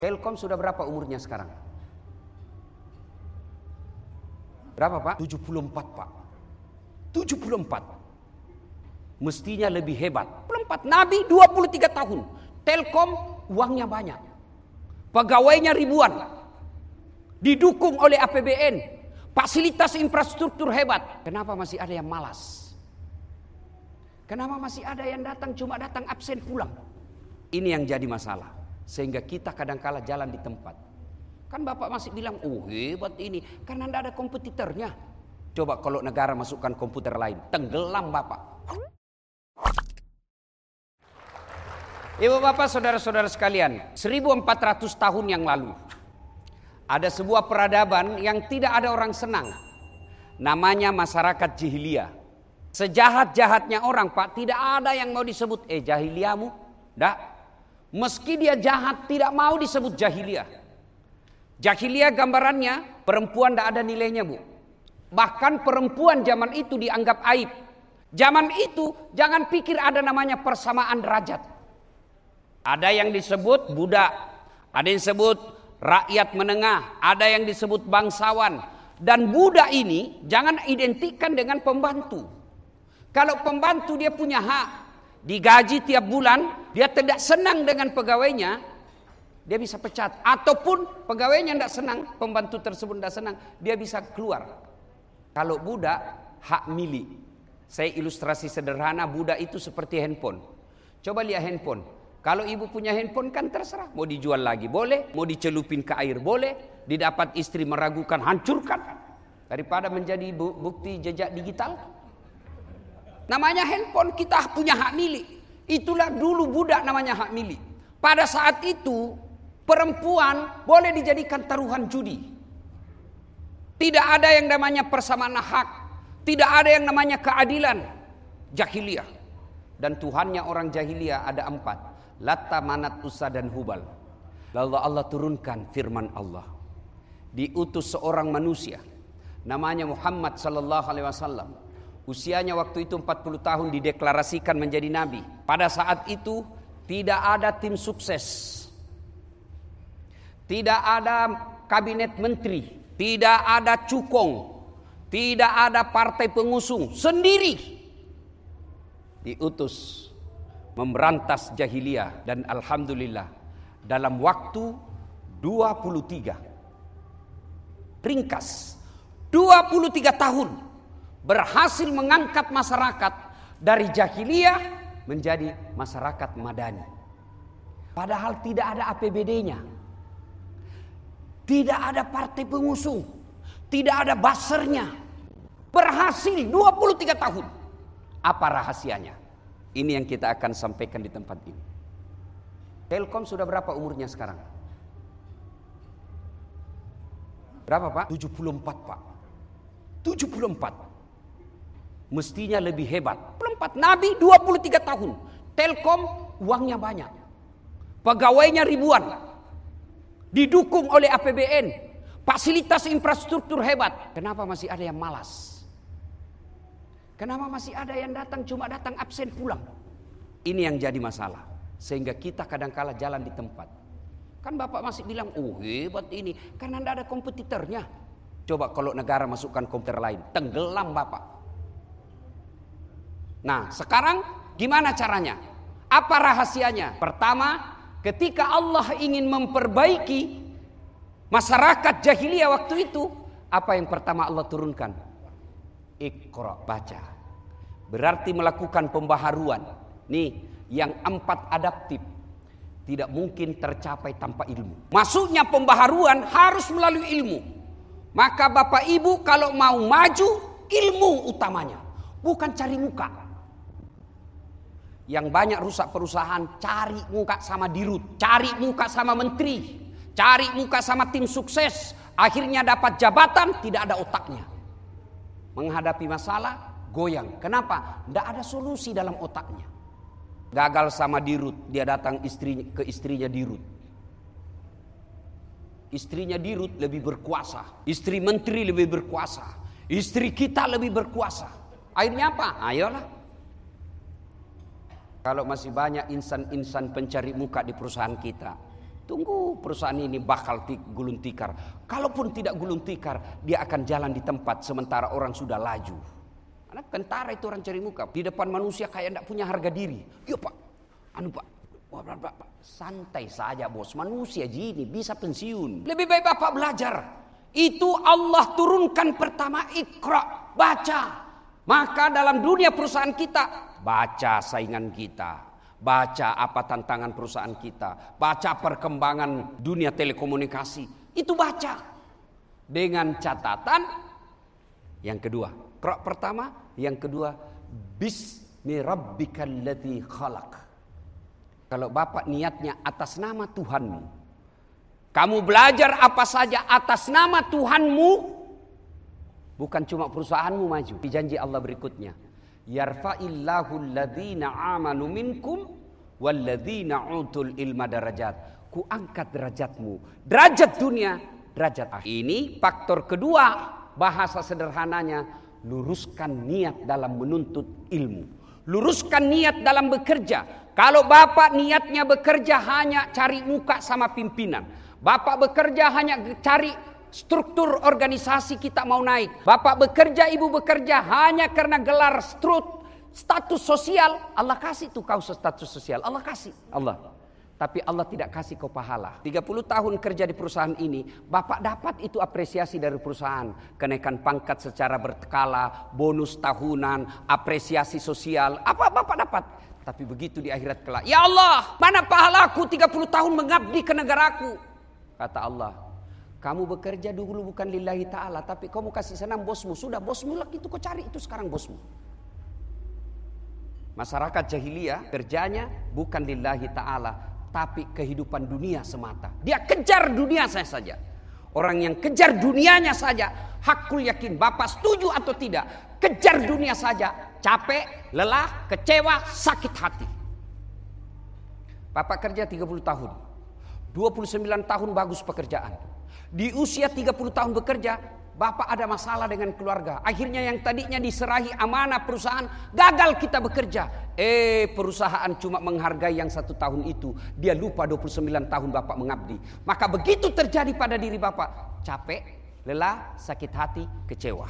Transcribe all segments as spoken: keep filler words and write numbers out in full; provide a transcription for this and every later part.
Telkom sudah berapa umurnya sekarang? Berapa Pak? tujuh puluh empat Pak. tujuh puluh empat. Mestinya lebih hebat. tujuh puluh empat. Nabi dua puluh tiga tahun. Telkom uangnya banyak. Pegawainya ribuan. Didukung oleh A P B N. Fasilitas infrastruktur hebat. Kenapa masih ada yang malas? Kenapa masih ada yang datang cuma datang absen pulang? Ini yang jadi masalah. Sehingga kita kadang-kala jalan di tempat. Kan Bapak masih bilang, oh hebat ini. Karena tidak ada kompetitornya. Coba kalau negara masukkan komputer lain. Tenggelam Bapak. Ibu bapak saudara-saudara sekalian. seribu empat ratus tahun yang lalu. Ada sebuah peradaban yang tidak ada orang senang. Namanya masyarakat jahiliyah. Sejahat-jahatnya orang Pak. Tidak ada yang mau disebut. Eh jahiliyamu. Tidak. Meski dia jahat tidak mau disebut jahiliyah. Jahiliyah gambarannya perempuan tidak ada nilainya Bu. Bahkan perempuan zaman itu dianggap aib. Zaman itu jangan pikir ada namanya persamaan derajat. Ada yang disebut budak. Ada yang disebut rakyat menengah. Ada yang disebut bangsawan. Dan budak ini jangan identikkan dengan pembantu. Kalau pembantu dia punya hak. Digaji tiap bulan, dia tidak senang dengan pegawainya, dia bisa pecat. Ataupun pegawainya tidak senang, pembantu tersebut tidak senang, dia bisa keluar. Kalau budak, hak milik. Saya ilustrasi sederhana, budak itu seperti handphone. Coba lihat handphone. Kalau ibu punya handphone kan terserah. Mau dijual lagi boleh, mau dicelupin ke air boleh, didapat istri meragukan, hancurkan. Daripada menjadi bukti jejak digital. Namanya handphone, kita punya hak milik. Itulah dulu budak namanya hak milik. Pada saat itu perempuan boleh dijadikan taruhan judi. Tidak ada yang namanya persamaan hak. Tidak ada yang namanya keadilan. Jahiliyah. Dan Tuhannya orang jahiliyah ada empat. Latta, Manat, Uzza dan Hubal. Lalu Allah turunkan firman Allah. Diutus seorang manusia. Namanya Muhammad sallallahu alaihi wasallam. Usianya waktu itu empat puluh tahun dideklarasikan menjadi nabi. Pada saat itu tidak ada tim sukses. Tidak ada kabinet menteri. Tidak ada cukong. Tidak ada partai pengusung. Sendiri diutus memberantas jahiliyah. Dan alhamdulillah dalam waktu dua puluh tiga. Ringkas. dua puluh tiga tahun. Berhasil mengangkat masyarakat dari jahiliyah menjadi masyarakat madani. Padahal tidak ada A P B D-nya. Tidak ada partai pengusung. Tidak ada basernya. Berhasil dua puluh tiga tahun. Apa rahasianya? Ini yang kita akan sampaikan di tempat ini. Telkom sudah berapa umurnya sekarang? Berapa Pak? tujuh puluh empat Pak. tujuh puluh empat. Mestinya lebih hebat. tujuh puluh empat. Nabi dua puluh tiga tahun. Telkom uangnya banyak. Pegawainya ribuan. Didukung oleh A P B N. Fasilitas infrastruktur hebat. Kenapa masih ada yang malas? Kenapa masih ada yang datang cuma datang absen pulang? Ini yang jadi masalah. Sehingga kita kadang-kala jalan di tempat. Kan Bapak masih bilang, oh hebat ini. Karena tidak ada kompetitornya. Coba kalau negara masukkan komputer lain. Tenggelam Bapak. Nah sekarang gimana caranya? Apa rahasianya? Pertama, ketika Allah ingin memperbaiki masyarakat jahiliyah waktu itu, apa yang pertama Allah turunkan? Iqra, baca. Berarti melakukan pembaharuan. Nih, yang empat adaptif tidak mungkin tercapai tanpa ilmu. Masuknya pembaharuan harus melalui ilmu. Maka Bapak Ibu kalau mau maju, ilmu utamanya, bukan cari muka. Yang banyak rusak perusahaan, cari muka sama dirut, cari muka sama menteri, cari muka sama tim sukses. Akhirnya dapat jabatan, tidak ada otaknya. Menghadapi masalah, goyang. Kenapa? Tidak ada solusi dalam otaknya. Gagal sama dirut, dia datang istri, ke istrinya dirut. Istrinya dirut lebih berkuasa. Istri menteri lebih berkuasa. Istri kita lebih berkuasa. Akhirnya apa? Ayolah. Kalau masih banyak insan-insan pencari muka di perusahaan kita, Tunggu perusahaan ini bakal gulung tikar. Kalaupun tidak gulung tikar, dia akan jalan di tempat sementara orang sudah laju. Karena tentara itu orang cari muka. Di depan manusia kayak tidak punya harga diri. Yuk pak, anu pak, wah, pak, pak, santai saja bos. Manusia gini bisa pensiun. Lebih baik bapak belajar. Itu Allah turunkan pertama Iqra, baca. Maka dalam dunia perusahaan kita, baca saingan kita. Baca apa tantangan perusahaan kita. Baca perkembangan dunia telekomunikasi. Itu baca. Dengan catatan. Yang kedua. Qra pertama. Yang kedua. Bismi rabbikal ladzi khalaq. Kalau bapak niatnya atas nama Tuhanmu. Kamu belajar apa saja atas nama Tuhanmu. Bukan cuma perusahaanmu maju. Di janji Allah berikutnya. Yarfa'illahu alladhina amanu minkum walladhina utul ilma darajat. Ku angkat derajatmu, derajat dunia, derajat akhir. Ini faktor kedua, bahasa sederhananya, luruskan niat dalam menuntut ilmu. Luruskan niat dalam bekerja. Kalau bapak niatnya bekerja hanya cari muka sama pimpinan. Bapak bekerja hanya cari struktur organisasi kita mau naik. Bapak bekerja, ibu bekerja hanya karena gelar strut, status sosial. Allah kasih tuh kau status sosial. Allah kasih. Allah. Tapi Allah tidak kasih kau pahala. tiga puluh tahun kerja di perusahaan ini. Bapak dapat itu apresiasi dari perusahaan. Kenaikan pangkat secara berkala. Bonus tahunan. Apresiasi sosial. Apa bapak dapat? Tapi begitu di akhirat kelak. Ya Allah, mana pahalaku tiga puluh tahun mengabdi ke negaraku. Kata Allah. Kamu bekerja dulu bukan lillahi ta'ala. Tapi kamu kasih senang bosmu. Sudah bosmu lagi itu kau cari itu sekarang bosmu. Masyarakat jahiliyah kerjanya bukan lillahi ta'ala. Tapi kehidupan dunia semata. Dia kejar dunia saya saja. Orang yang kejar dunianya saja. Hakul yakin bapak setuju atau tidak. Kejar dunia saja. Capek, lelah, kecewa, sakit hati. Bapak kerja tiga puluh tahun. dua puluh sembilan tahun bagus pekerjaan. Di usia tiga puluh tahun bekerja, bapak ada masalah dengan keluarga. Akhirnya yang tadinya diserahi amanah perusahaan, gagal kita bekerja. Eh perusahaan cuma menghargai yang satu tahun itu. Dia lupa dua puluh sembilan tahun bapak mengabdi. Maka begitu terjadi pada diri bapak. Capek, lelah, sakit hati, kecewa.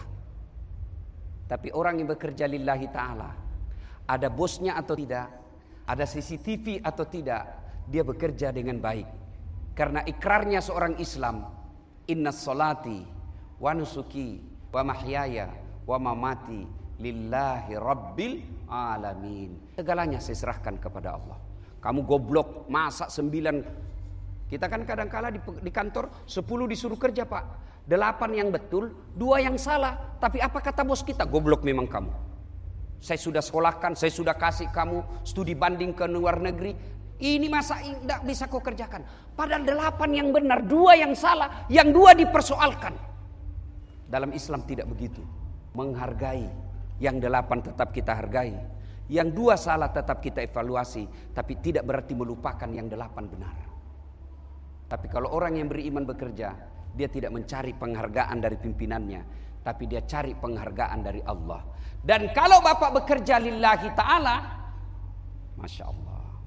Tapi orang yang bekerja lillahi ta'ala. Ada bosnya atau tidak. Ada C C T V atau tidak. Dia bekerja dengan baik. Karena ikrarnya seorang Islam. Inna salati wa nusuki wa mahyaya wa mamati lillahi rabbil alamin. Segalanya saya serahkan kepada Allah. Kamu goblok masak sembilan. Kita kan kadang-kala di, di kantor sepuluh disuruh kerja pak. Delapan yang betul, dua yang salah. Tapi apa kata bos kita? Goblok memang kamu. Saya sudah sekolahkan, saya sudah kasih kamu studi banding ke luar negeri. Ini masa tidak bisa kau kerjakan. Padahal delapan yang benar, dua yang salah, yang dua dipersoalkan. Dalam Islam tidak begitu. Menghargai. Yang delapan tetap kita hargai. Yang dua salah tetap kita evaluasi. Tapi tidak berarti melupakan yang delapan benar. Tapi kalau orang yang beriman bekerja, dia tidak mencari penghargaan dari pimpinannya. Tapi dia cari penghargaan dari Allah. Dan kalau bapak bekerja lillahi ta'ala, Masya Allah.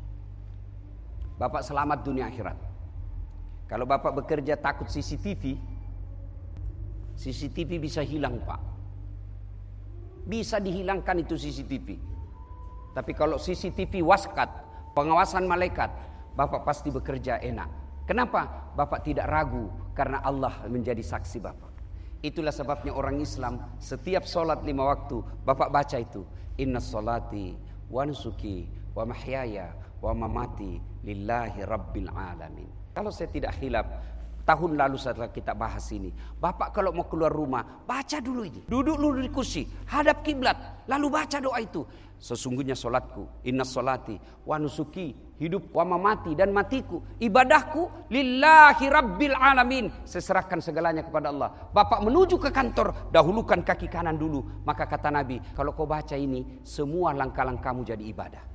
Bapak selamat dunia akhirat. Kalau bapak bekerja takut C C T V, C C T V bisa hilang pak. Bisa dihilangkan itu C C T V. Tapi kalau C C T V waskat, pengawasan malaikat, bapak pasti bekerja enak. Kenapa? Bapak tidak ragu karena Allah menjadi saksi bapak. Itulah sebabnya orang Islam setiap sholat lima waktu bapak baca itu. Inna sholati wa nusuki wa mahyaya wa mamati lillahi rabbil alamin. Kalau saya tidak khilaf, tahun lalu setelah kita bahas ini, bapak kalau mau keluar rumah, baca dulu ini. Duduk dulu di kursi, hadap kiblat, lalu baca doa itu. Sesungguhnya solatku, inna solati, wa nusuki, hidup wa mamati dan matiku, ibadahku lillahi rabbil alamin. Saya serahkan segalanya kepada Allah. Bapak menuju ke kantor, dahulukan kaki kanan dulu. Maka kata Nabi, kalau kau baca ini, semua langkah-langkahmu jadi ibadah.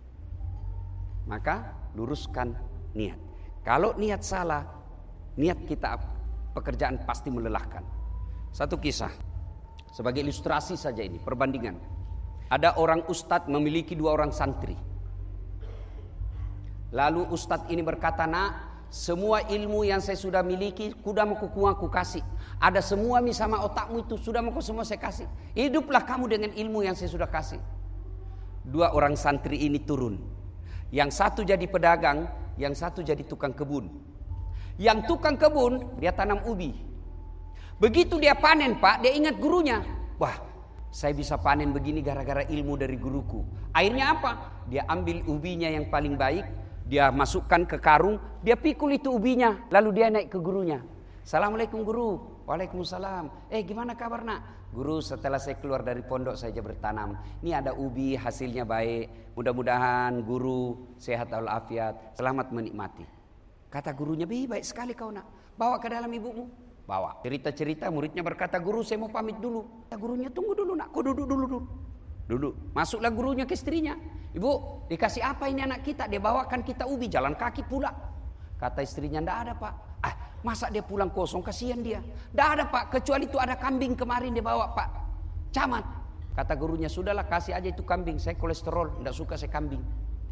Maka luruskan niat. Kalau niat salah, niat kita pekerjaan pasti melelahkan. Satu kisah sebagai ilustrasi saja ini, perbandingan. Ada orang ustadz memiliki dua orang santri. Lalu ustadz ini berkata, nak, semua ilmu yang saya sudah miliki, kuda mau kuku aku kasih. Ada semua mi sama otakmu itu, sudah mau semua saya kasih. Hiduplah kamu dengan ilmu yang saya sudah kasih. Dua orang santri ini turun. Yang satu jadi pedagang, yang satu jadi tukang kebun. Yang tukang kebun, dia tanam ubi. Begitu dia panen Pak, dia ingat gurunya. Wah, saya bisa panen begini gara-gara ilmu dari guruku. Akhirnya apa? Dia ambil ubinya yang paling baik, dia masukkan ke karung, dia pikul itu ubinya, lalu dia naik ke gurunya. Assalamualaikum guru. Waalaikumsalam. Eh gimana kabar nak? Guru, setelah saya keluar dari pondok saya bertanam. Ini ada ubi, hasilnya baik. Mudah-mudahan guru sehat walafiat. Selamat menikmati. Kata gurunya, "Bi, baik sekali kau nak. Bawa ke dalam ibumu." Bawa. Cerita-cerita muridnya berkata, "Guru, saya mau pamit dulu." Kata gurunya, "Tunggu dulu nak. Kau duduk dulu dulu." Duduk. Masuklah gurunya ke istrinya. "Ibu, dikasih apa ini anak kita? Dia bawakan kita ubi, jalan kaki pula." Kata istrinya, "Ndak ada Pak." "Ah, masa dia pulang kosong, kasihan dia." "Ndak ada Pak, kecuali itu ada kambing kemarin dia bawa Pak. Camat." Kata gurunya, "Sudahlah kasih aja itu kambing, saya kolesterol, ndak suka saya kambing."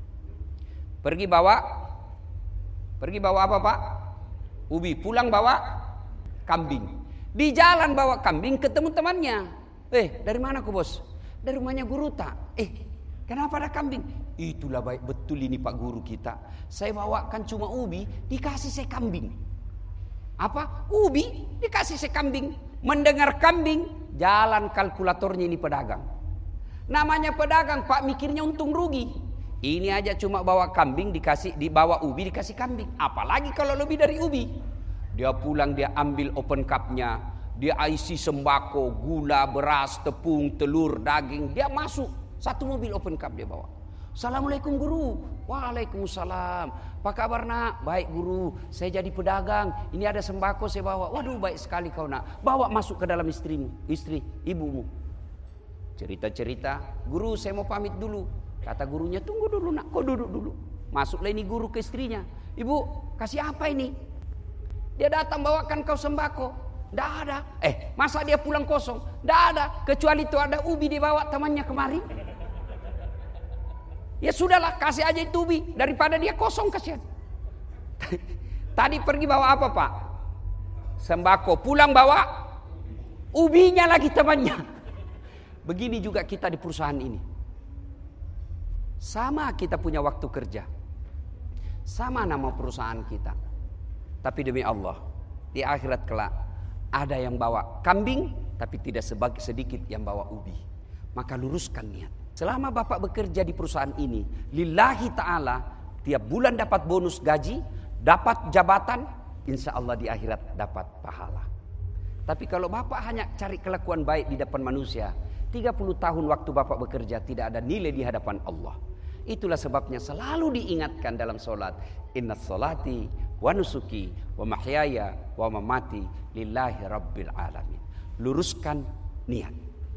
Pergi bawa, pergi bawa apa Pak? Ubi. Pulang bawa kambing. Di jalan bawa kambing ketemu temannya. "Eh, dari mana kau bos?" "Dari rumahnya guru tak." "Eh, kenapa ada kambing?" "Itulah baik betul ini Pak guru kita. Saya bawakan cuma ubi, dikasih saya kambing." "Apa? Ubi dikasih saya kambing." Mendengar kambing, jalan kalkulatornya ini pedagang. Namanya pedagang Pak, mikirnya untung rugi. Ini aja cuma bawa kambing dikasih, dibawa ubi dikasih kambing. Apalagi kalau lebih dari ubi. Dia pulang, dia ambil open cup-nya, dia isi sembako, gula, beras, tepung, telur, daging. Dia masuk satu mobil open cup dia bawa. "Assalamualaikum guru." "Waalaikumsalam. Apa kabar nak?" "Baik guru, saya jadi pedagang. Ini ada sembako saya bawa." "Waduh baik sekali kau nak. Bawa masuk ke dalam istrimu, istri, ibumu." Cerita-cerita, "Guru saya mau pamit dulu." Kata gurunya, "Tunggu dulu nak, kau duduk dulu." Masuklah ini guru ke istrinya. "Ibu, kasih apa ini?" "Dia datang bawakan kau sembako." "Ndak ada." "Eh, masa dia pulang kosong?" "Ndak ada, kecuali itu ada ubi dibawa temannya kemarin." "Ya sudahlah, kasih aja itu ubi daripada dia kosong, kasihan." Tadi pergi bawa apa Pak? Sembako. Pulang bawa ubinya lagi temannya. Begini juga kita di perusahaan ini. Sama kita punya waktu kerja, sama nama perusahaan kita. Tapi demi Allah, di akhirat kelak ada yang bawa kambing, tapi tidak sebagi sedikit yang bawa ubi. Maka luruskan niat. Selama Bapak bekerja di perusahaan ini, lillahi ta'ala, tiap bulan dapat bonus gaji, dapat jabatan, insya Allah di akhirat dapat pahala. Tapi kalau Bapak hanya cari kelakuan baik di depan manusia, tiga puluh tahun waktu Bapak bekerja tidak ada nilai di hadapan Allah. Itulah sebabnya selalu diingatkan dalam solat, inna solati wa nusuki wa mahyaya wa mamati lillahi rabbil alamin. Luruskan niat.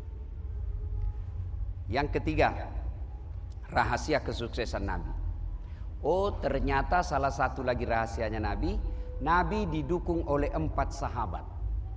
Yang ketiga, rahasia kesuksesan Nabi. Oh, ternyata salah satu lagi rahasianya Nabi, Nabi didukung oleh empat sahabat.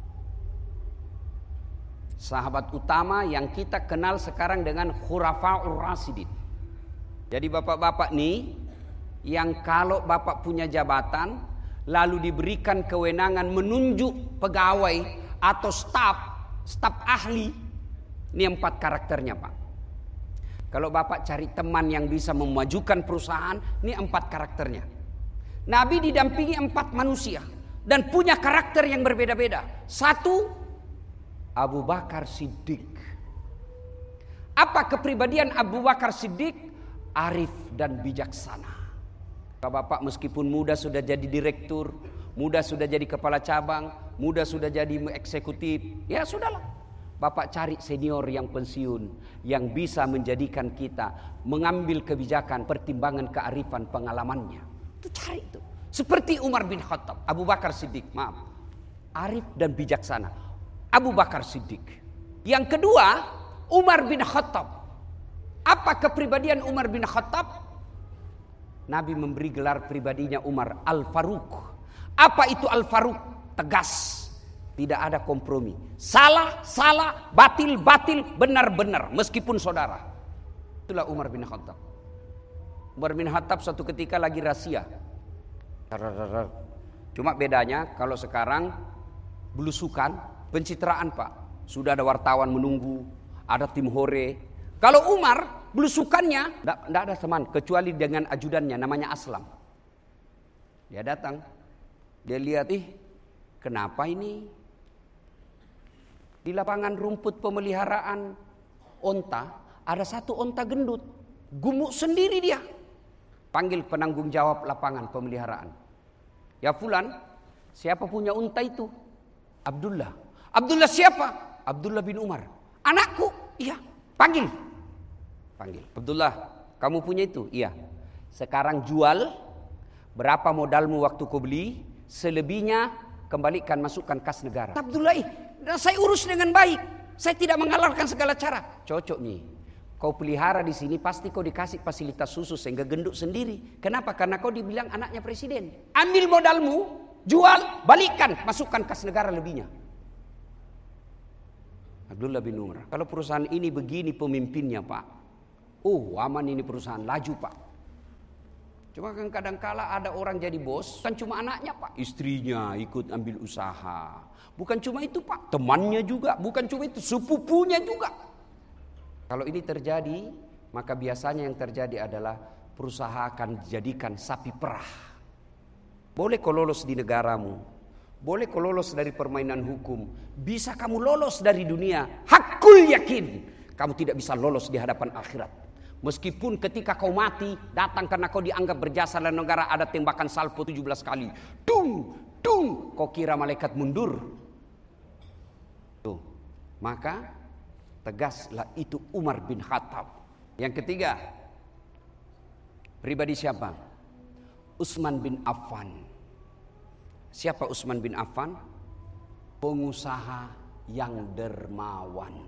Sahabat utama yang kita kenal sekarang dengan Khurafa'ur Rasyidin. Jadi bapak-bapak nih, yang kalau bapak punya jabatan, lalu diberikan kewenangan menunjuk pegawai atau staf, staf ahli. Ini empat karakternya Pak. Kalau bapak cari teman yang bisa memajukan perusahaan, ini empat karakternya. Nabi didampingi empat manusia dan punya karakter yang berbeda-beda. Satu, Abu Bakar Siddiq. Apa kepribadian Abu Bakar Siddiq? Arif dan bijaksana. Bapak meskipun muda sudah jadi direktur, muda sudah jadi kepala cabang, muda sudah jadi eksekutif, ya sudahlah. Bapak cari senior yang pensiun, yang bisa menjadikan kita mengambil kebijakan, pertimbangan kearifan pengalamannya. Itu cari itu. Seperti Umar bin Khattab, Abu Bakar Siddiq, maaf. Arif dan bijaksana. Abu Bakar Siddiq. Yang kedua, Umar bin Khattab. Apa kepribadian Umar bin Khattab? Nabi memberi gelar pribadinya Umar Al-Faruq. Apa itu Al-Faruq? Tegas, tidak ada kompromi. Salah, salah, batil, batil, benar, benar, meskipun saudara. Itulah Umar bin Khattab. Umar bin Khattab suatu ketika lagi rahasia. Cuma bedanya kalau sekarang belusukan, pencitraan Pak. Sudah ada wartawan menunggu, ada tim hore. Kalau Umar belusukannya tidak ada teman kecuali dengan ajudannya namanya Aslam. Dia datang, dia lihat, ih kenapa ini di lapangan rumput pemeliharaan onta ada satu onta gendut, gumuk sendiri dia. Panggil penanggung jawab lapangan pemeliharaan. Ya Fulan, siapa punya unta itu? Abdullah. Abdullah siapa? Abdullah bin Umar. Anakku. Iya. Panggil. Panggil. Abdullah, kamu punya itu? Iya. Sekarang jual. Berapa modalmu waktu kau beli? Selebihnya kembalikan, masukkan kas negara. Abdullah, saya urus dengan baik. Saya tidak menghalalkan segala cara. Cocok nih. Kau pelihara di sini pasti kau dikasih fasilitas khusus sehingga gendut sendiri. Kenapa? Karena kau dibilang anaknya presiden. Ambil modalmu, jual, balikkan, masukkan kas negara lebihnya. Abdullah bin Umar. Kalau perusahaan ini begini pemimpinnya Pak, oh aman ini perusahaan, laju Pak. Cuma kan kadang-kala ada orang jadi bos, kan cuma anaknya Pak, istrinya ikut ambil usaha. Bukan cuma itu Pak, temannya juga, bukan cuma itu, sepupunya juga. Kalau ini terjadi, maka biasanya yang terjadi adalah perusahaan akan dijadikan sapi perah. Boleh kau lolos di negaramu, boleh kau lolos dari permainan hukum, bisa kamu lolos dari dunia. Hakul yakin, kamu tidak bisa lolos di hadapan akhirat. Meskipun ketika kau mati, datang karena kau dianggap berjasa dalam negara, ada tembakan salvo tujuh belas kali. Dung, dung, kau kira malaikat mundur. Tuh, maka tegaslah itu Umar bin Khattab. Yang ketiga, pribadi siapa? Utsman bin Affan. Siapa Utsman bin Affan? Pengusaha yang dermawan.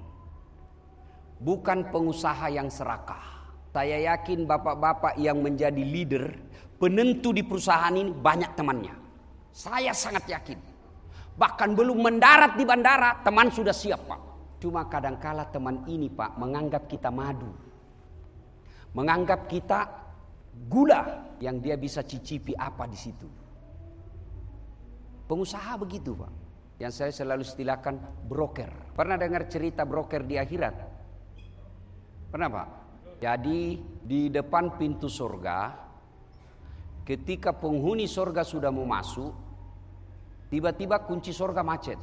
Bukan pengusaha yang serakah. Saya yakin bapak-bapak yang menjadi leader, penentu di perusahaan ini banyak temannya. Saya sangat yakin. Bahkan belum mendarat di bandara, teman sudah siap Pak. Cuma kadangkala teman ini Pak menganggap kita madu. Menganggap kita gula yang dia bisa cicipi apa di situ. Pengusaha begitu Pak. Yang saya selalu istilahkan broker. Pernah dengar cerita broker di akhirat? Pernah Pak? Jadi di depan pintu surga, ketika penghuni surga sudah mau masuk, tiba-tiba kunci surga macet.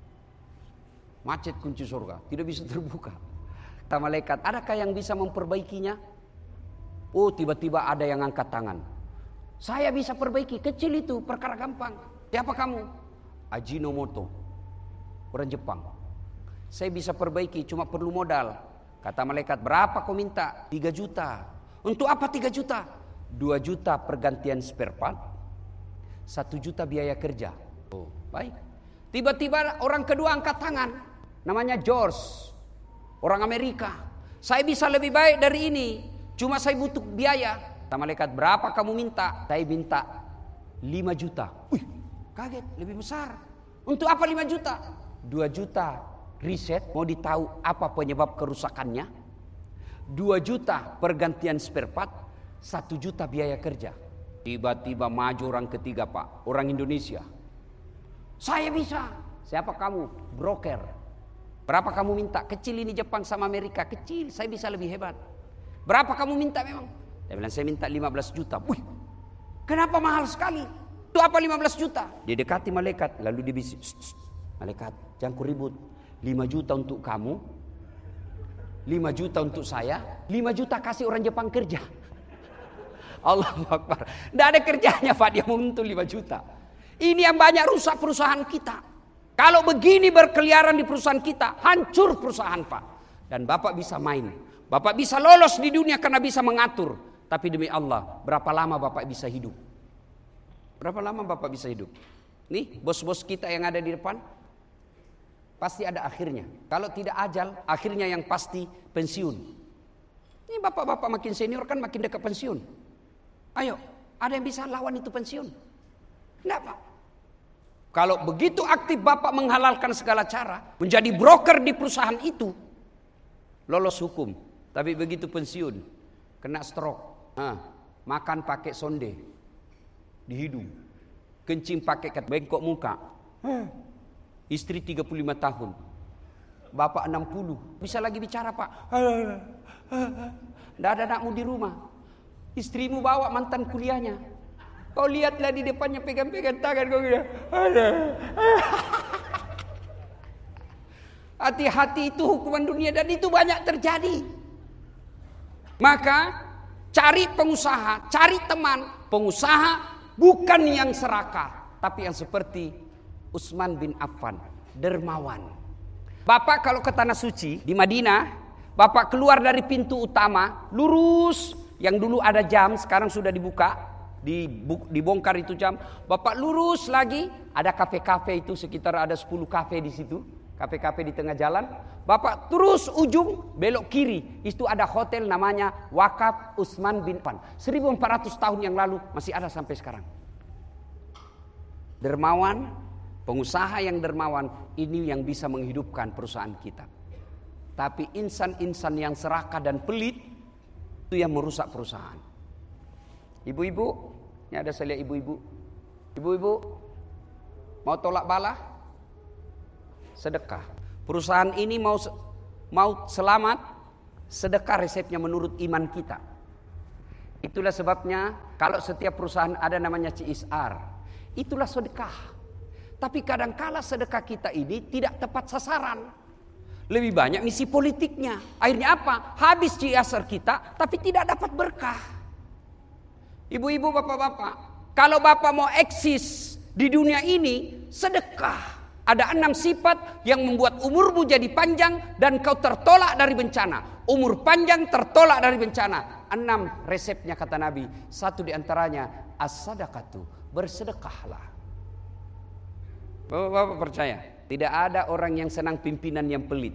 Macet kunci surga, tidak bisa terbuka. Kata malaikat, adakah yang bisa memperbaikinya? Oh, tiba-tiba ada yang angkat tangan. Saya bisa perbaiki, kecil itu, perkara gampang. Siapa kamu? Ajinomoto, orang Jepang. Saya bisa perbaiki, cuma perlu modal. Kata malaikat, berapa kau minta? Tiga juta. Untuk apa tiga juta? Dua juta pergantian spare part, satu juta biaya kerja. Oh, baik. Tiba-tiba orang kedua angkat tangan. Namanya George, orang Amerika. Saya bisa lebih baik dari ini, cuma saya butuh biaya. Kata malaikat, berapa kamu minta? Saya minta lima juta. Wih, kaget, lebih besar. Untuk apa lima juta? Dua juta riset, mau ditahu apa penyebab kerusakannya. Dua juta pergantian spare part, satu juta biaya kerja. Tiba-tiba maju orang ketiga Pak, orang Indonesia. Saya bisa. Siapa kamu? Broker. Berapa kamu minta? Kecil ini Jepang sama Amerika, kecil. Saya bisa lebih hebat. Berapa kamu minta memang? Saya bilang saya minta lima belas juta. Wih, kenapa mahal sekali? Itu apa lima belas juta? Dia dekati malaikat, lalu dia bisik, malaikat, jangan ku ribut. lima juta untuk kamu, lima juta untuk saya, lima juta kasih orang Jepang kerja. Allahu Akbar. Tidak ada kerjanya Pak, dia untuk lima juta. Ini yang banyak rusak perusahaan kita. Kalau begini berkeliaran di perusahaan kita, hancur perusahaan Pak. Dan Bapak bisa main, Bapak bisa lolos di dunia karena bisa mengatur. Tapi demi Allah, berapa lama Bapak bisa hidup? Berapa lama Bapak bisa hidup? Nih bos-bos kita yang ada di depan, pasti ada akhirnya. Kalau tidak ajal, akhirnya yang pasti pensiun. Ini bapak-bapak makin senior kan makin dekat pensiun. Ayo, ada yang bisa lawan itu pensiun? Tidak Pak. Kalau begitu aktif bapak menghalalkan segala cara, menjadi broker di perusahaan itu, lolos hukum. Tapi begitu pensiun, kena stroke, nah, makan pakai sonde. di hidung. Kencing pakai kat bengkok muka. Istri tiga puluh lima tahun. Bapak enam puluh. Bisa lagi bicara, Pak. Tidak ada anakmu di rumah. Istrimu bawa mantan kuliahnya. Kau lihatlah di depannya pegang-pegang tangan kau gini. Hati-hati, itu hukuman dunia dan itu banyak terjadi. Maka cari pengusaha, cari teman pengusaha bukan yang serakah, tapi yang seperti Utsman bin Affan, dermawan. Bapak kalau ke tanah suci di Madinah, Bapak keluar dari pintu utama, lurus, yang dulu ada jam, sekarang sudah dibuka, dibongkar itu jam. Bapak lurus lagi, ada kafe-kafe itu, sekitar ada sepuluh kafe di situ. Kafe-kafe di tengah jalan. Bapak terus ujung belok kiri, itu ada hotel namanya Wakaf Utsman bin Affan. seribu empat ratus tahun yang lalu masih ada sampai sekarang. Dermawan, pengusaha yang dermawan, ini yang bisa menghidupkan perusahaan kita. Tapi insan-insan yang serakah dan pelit, itu yang merusak perusahaan. Ibu-ibu, ini ada saya lihat ibu-ibu. Ibu-ibu, mau tolak bala? Sedekah. Perusahaan ini mau mau selamat, sedekah resepnya menurut iman kita. Itulah sebabnya kalau setiap perusahaan ada namanya C S R, itulah sedekah. Tapi kadangkala sedekah kita ini tidak tepat sasaran. Lebih banyak misi politiknya. Akhirnya apa? Habis C S R kita tapi tidak dapat berkah. Ibu-ibu, bapak-bapak, kalau bapak mau eksis di dunia ini, sedekah. Ada enam sifat yang membuat umurmu jadi panjang dan kau tertolak dari bencana. Umur panjang tertolak dari bencana. Enam resepnya kata Nabi. Satu diantaranya as-sadaqatu, bersedekahlah. Bapak-bapak percaya? Tidak ada orang yang senang pimpinan yang pelit.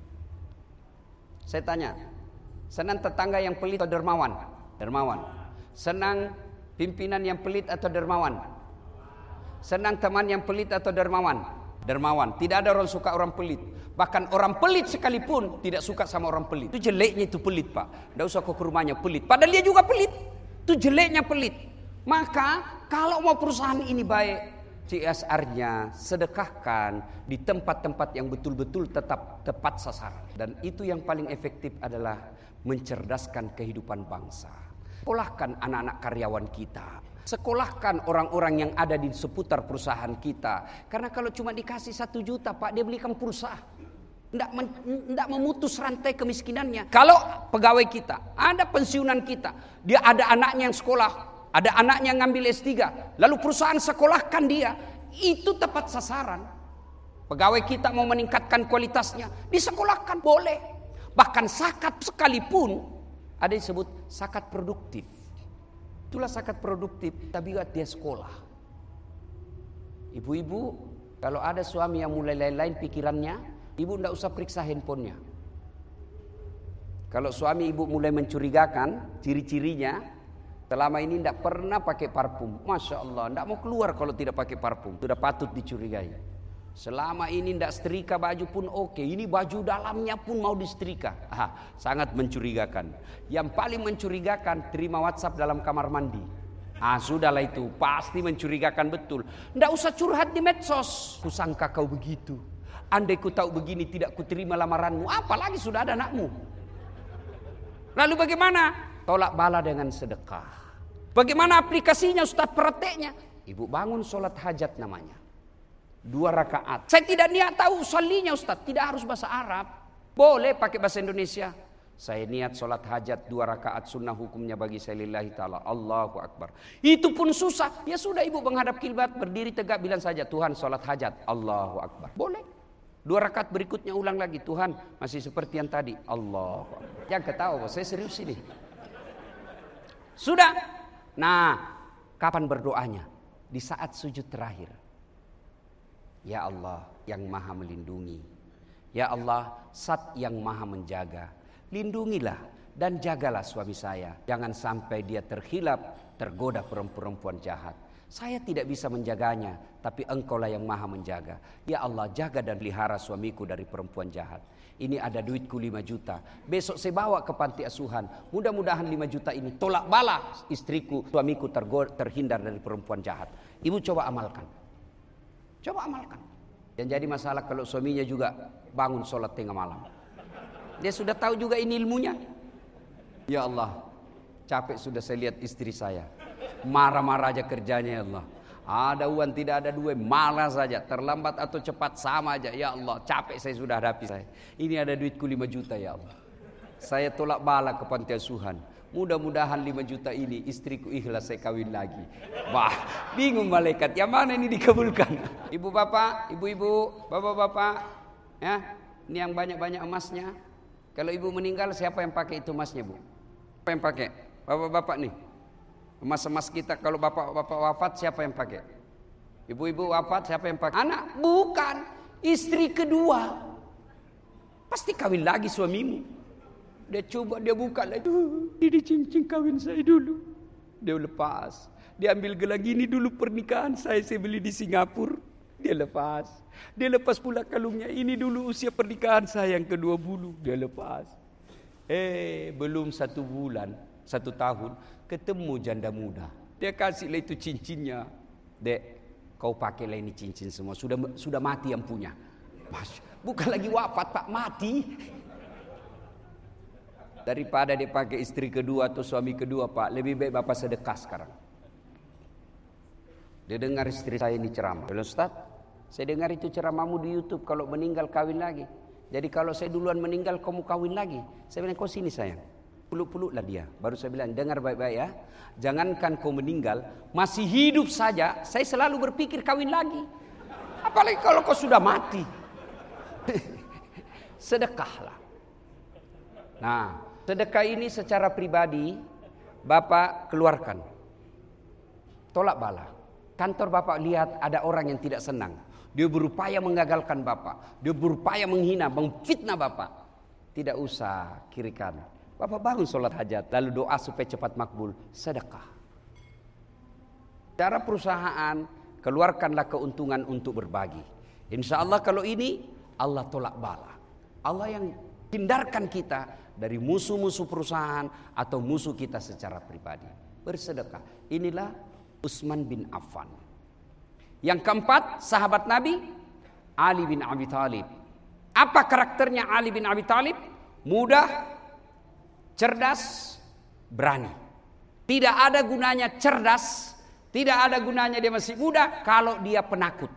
Saya tanya, senang tetangga yang pelit atau dermawan? Dermawan. Senang pimpinan yang pelit atau dermawan? Senang teman yang pelit atau dermawan? Dermawan. Tidak ada orang suka orang pelit. Bahkan orang pelit sekalipun tidak suka sama orang pelit. Itu jeleknya itu pelit, Pak. Tidak usah kau ke rumahnya pelit. Padahal dia juga pelit. Itu jeleknya pelit. Maka kalau mau perusahaan ini baik, C S R-nya sedekahkan di tempat-tempat yang betul-betul tetap tepat sasaran. Dan itu yang paling efektif adalah mencerdaskan kehidupan bangsa. Sekolahkan anak-anak karyawan kita. Sekolahkan orang-orang yang ada di seputar perusahaan kita. Karena kalau cuma dikasih satu juta, Pak, dia belikan pulsa. Tidak men, memutus rantai kemiskinannya. Kalau pegawai kita, ada pensiunan kita, dia ada anaknya yang sekolah, ada anaknya yang ngambil S tiga, lalu perusahaan sekolahkan dia, itu tepat sasaran. Pegawai kita mau meningkatkan kualitasnya, disekolahkan boleh. Bahkan zakat sekalipun ada disebut zakat produktif. Itulah zakat produktif, tapi buat dia sekolah. Ibu-ibu, kalau ada suami yang mulai lain-lain pikirannya, ibu tidak usah periksa handphonenya. Kalau suami ibu mulai mencurigakan, ciri-cirinya, selama ini tidak pernah pakai parfum. Masya Allah, tidak mau keluar kalau tidak pakai parfum. Sudah patut dicurigai. Selama ini tidak setrika baju pun oke. Ini baju dalamnya pun mau disetrika. Ah, sangat mencurigakan. Yang paling mencurigakan terima WhatsApp dalam kamar mandi. Ah, sudahlah itu pasti mencurigakan betul. Tidak usah curhat di medsos. Kusangka kau begitu. Andai ku tahu begini tidak kuterima lamaranmu. Apalagi sudah ada anakmu. Lalu bagaimana? Tolak bala dengan sedekah. Bagaimana aplikasinya Ustaz, prakteknya? Ibu bangun sholat hajat namanya. Dua rakaat. Saya tidak niat tahu salinya Ustaz. Tidak harus bahasa Arab. Boleh pakai bahasa Indonesia. Saya niat sholat hajat dua rakaat sunnah hukumnya bagi saya lillahi ta'ala. Allahu Akbar. Itu pun susah. Ya sudah ibu menghadap kiblat, berdiri tegak, bilang saja Tuhan sholat hajat. Allahu Akbar. Boleh. Dua rakaat berikutnya ulang lagi. Tuhan masih seperti yang tadi. Allahu Akbar. Yang ketawa, saya serius ini. Sudah. Nah, kapan berdoanya? Di saat sujud terakhir. Ya Allah yang maha melindungi. Ya Allah Zat yang maha menjaga. Lindungilah dan jagalah suami saya. Jangan sampai dia terhilap, tergoda perempuan-perempuan jahat. Saya tidak bisa menjaganya, tapi Engkaulah yang maha menjaga. Ya Allah, jaga dan pelihara suamiku dari perempuan jahat. Ini ada duitku lima juta. Besok saya bawa ke panti asuhan. Mudah-mudahan lima juta ini tolak bala istriku, suamiku terhindar dari perempuan jahat. Ibu coba amalkan. Coba amalkan. Yang jadi masalah kalau suaminya juga bangun sholat tengah malam. Dia sudah tahu juga ini ilmunya. Ya Allah, capek sudah saya lihat istri saya. Marah-marah aja kerjanya ya Allah. Ada uang tidak ada duit, marah saja. Terlambat atau cepat sama aja. Ya Allah, capek saya sudah hadapi saya. Ini ada duitku lima juta ya Allah. Saya tolak bala ke panti asuhan. Mudah-mudahan lima juta ini istriku ikhlas saya kawin lagi. Wah, bingung malaikat. Yang mana ini dikabulkan? Ibu bapak, ibu-ibu, bapak-bapak. Ya, ini yang banyak-banyak emasnya. Kalau ibu meninggal siapa yang pakai itu emasnya bu? Siapa yang pakai? Bapak-bapak nih. Emas-emas kita kalau bapak-bapak wafat siapa yang pakai? Ibu-ibu wafat siapa yang pakai? Anak? Bukan. Istri kedua. Pasti kawin lagi suamimu. Dia coba, dia buka lagi. Ini cincin kawin saya dulu. Dia lepas. Dia ambil gelang ini dulu pernikahan saya. Saya beli di Singapura. Dia lepas. Dia lepas pula kalungnya. Ini dulu usia pernikahan saya yang kedua puluh. Dia lepas. Eh, belum satu bulan, satu tahun, ketemu janda muda. Dia kasihlah itu cincinnya. Dek, kau pakailah ini cincin semua. Sudah sudah mati yang punya. Mas, bukan lagi wafat pak, mati. Daripada dia pakai istri kedua atau suami kedua pak, lebih baik bapak sedekah sekarang. Dia dengar istri saya ini ceramah. Ustaz, saya dengar itu ceramahmu di YouTube kalau meninggal kawin lagi. Jadi kalau saya duluan meninggal kamu kawin lagi. Saya bilang kau sini sayang. Peluk-peluklah dia. Baru saya bilang dengar baik-baik ya. Jangankan kau meninggal, masih hidup saja saya selalu berpikir kawin lagi. Apalagi kalau kau sudah mati. Sedekahlah. Nah, sedekah ini secara pribadi bapak keluarkan. Tolak bala. Kantor bapak lihat ada orang yang tidak senang. Dia berupaya menggagalkan bapak. Dia berupaya menghina, memfitnah bapak. Tidak usah kiri kanan. Bapak bangun sholat hajat. Lalu doa supaya cepat makbul. Sedekah. Cara perusahaan, keluarkanlah keuntungan untuk berbagi. Insya Allah kalau ini, Allah tolak bala. Allah yang hindarkan kita dari musuh-musuh perusahaan atau musuh kita secara pribadi. Bersedekah. Inilah Utsman bin Affan. Yang keempat, sahabat Nabi Ali bin Abi Thalib. Apa karakternya Ali bin Abi Thalib? Mudah, cerdas, berani. Tidak ada gunanya cerdas, tidak ada gunanya dia masih muda kalau dia penakut.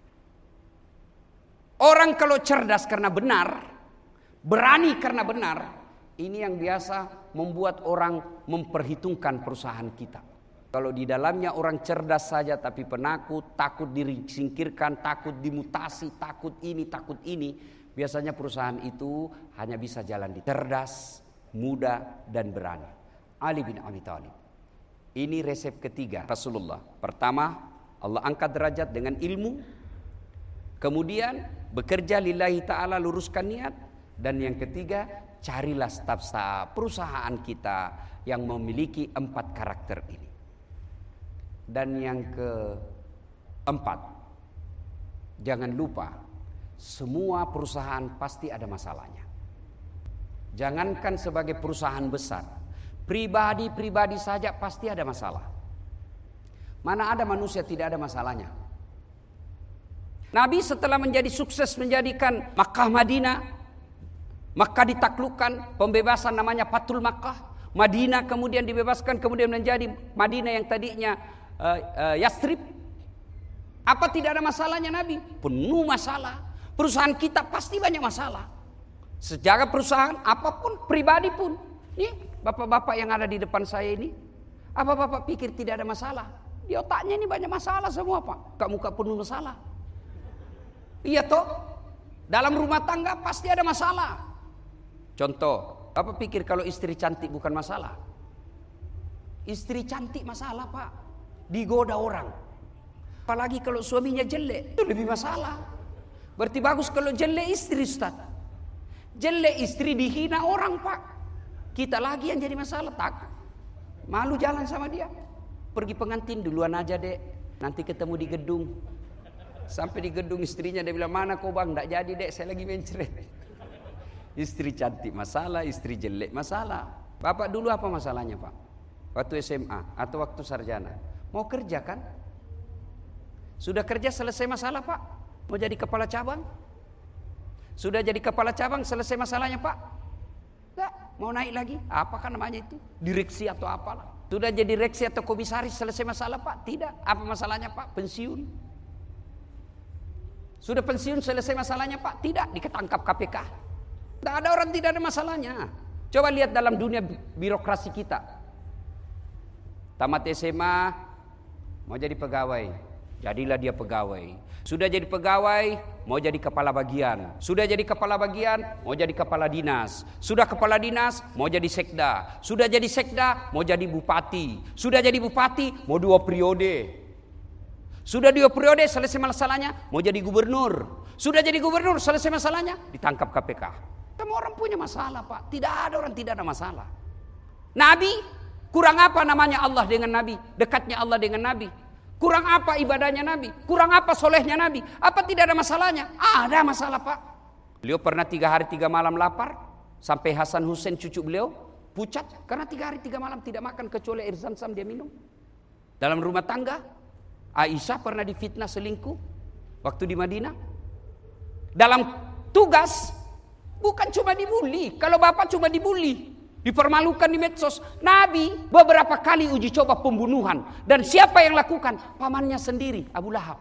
Orang kalau cerdas karena benar, berani karena benar, ini yang biasa membuat orang memperhitungkan perusahaan kita. Kalau di dalamnya orang cerdas saja tapi penakut, takut disingkirkan, takut dimutasi, takut ini, takut ini, biasanya perusahaan itu hanya bisa jalan di cerdas, muda dan berani. Ali bin Abi Thalib. Ini resep ketiga Rasulullah. Pertama, Allah angkat derajat dengan ilmu. Kemudian bekerja lillahi ta'ala, luruskan niat. Dan yang ketiga, carilah staf-staf perusahaan kita yang memiliki empat karakter ini. Dan yang keempat, jangan lupa semua perusahaan pasti ada masalahnya. Jangankan sebagai perusahaan besar, pribadi-pribadi saja pasti ada masalah. Mana ada manusia tidak ada masalahnya? Nabi setelah menjadi sukses menjadikan Makkah Madinah, Makkah ditaklukkan, pembebasan namanya Fathul Makkah, Madinah kemudian dibebaskan, kemudian menjadi Madinah yang tadinya Uh, uh, Yastrib. Apa tidak ada masalahnya Nabi? Penuh masalah. Perusahaan kita pasti banyak masalah. Sejaga perusahaan apapun, pribadi pun. Nih bapak-bapak yang ada di depan saya ini, apa bapak pikir tidak ada masalah? Di otaknya ini banyak masalah semua pak. Muka-muka penuh masalah. Iya toh. Dalam rumah tangga pasti ada masalah. Contoh, bapak pikir kalau istri cantik bukan masalah? Istri cantik masalah pak. Digoda orang. Apalagi kalau suaminya jelek, itu lebih masalah. Berarti bagus kalau jelek istri Ustaz. Jelek istri dihina orang pak. Kita lagi yang jadi masalah, tak malu jalan sama dia. Pergi pengantin duluan aja dek. Nanti ketemu di gedung. Sampai di gedung istrinya dia bilang, mana kau bang? Nggak jadi dek, saya lagi mencret. Istri cantik masalah, istri jelek masalah. Bapak dulu apa masalahnya Pak? Waktu S M A atau waktu sarjana? Mau kerja kan? Sudah kerja selesai masalah Pak? Mau jadi kepala cabang? Sudah jadi kepala cabang selesai masalahnya Pak? Enggak, mau naik lagi? Apakah namanya itu? Direksi atau apalah? Sudah jadi direksi atau komisaris selesai masalah Pak? Tidak. Apa masalahnya Pak? Pensiun. Sudah pensiun selesai masalahnya Pak? Tidak. Diketangkap K P K. Tidak ada orang tidak ada masalahnya. Coba lihat dalam dunia birokrasi kita. Tamat S M A mau jadi pegawai, jadilah dia pegawai. Sudah jadi pegawai, mau jadi kepala bagian. Sudah jadi kepala bagian, mau jadi kepala dinas. Sudah kepala dinas, mau jadi sekda. Sudah jadi sekda, mau jadi bupati. Sudah jadi bupati, mau dua periode. Sudah dua periode, selesai masalahnya, mau jadi gubernur. Sudah jadi gubernur, selesai masalahnya, ditangkap K P K. Semua orang punya masalah Pak. Tidak ada orang tidak ada masalah. Nabi, kurang apa namanya Allah dengan Nabi? Dekatnya Allah dengan Nabi. Kurang apa ibadahnya Nabi? Kurang apa solehnya Nabi? Apa tidak ada masalahnya? Ada masalah Pak. Beliau pernah tiga hari tiga malam lapar. Sampai Hasan Hussein cucu beliau pucat. Karena tiga hari tiga malam tidak makan kecuali air zam-zam dia minum. Dalam rumah tangga, Aisyah pernah difitnah selingkuh. Waktu di Madinah. Dalam tugas, bukan cuma dibully. Kalau bapak cuma dibully, dipermalukan di medsos. Nabi beberapa kali uji coba pembunuhan. Dan siapa yang lakukan? Pamannya sendiri, Abu Lahab.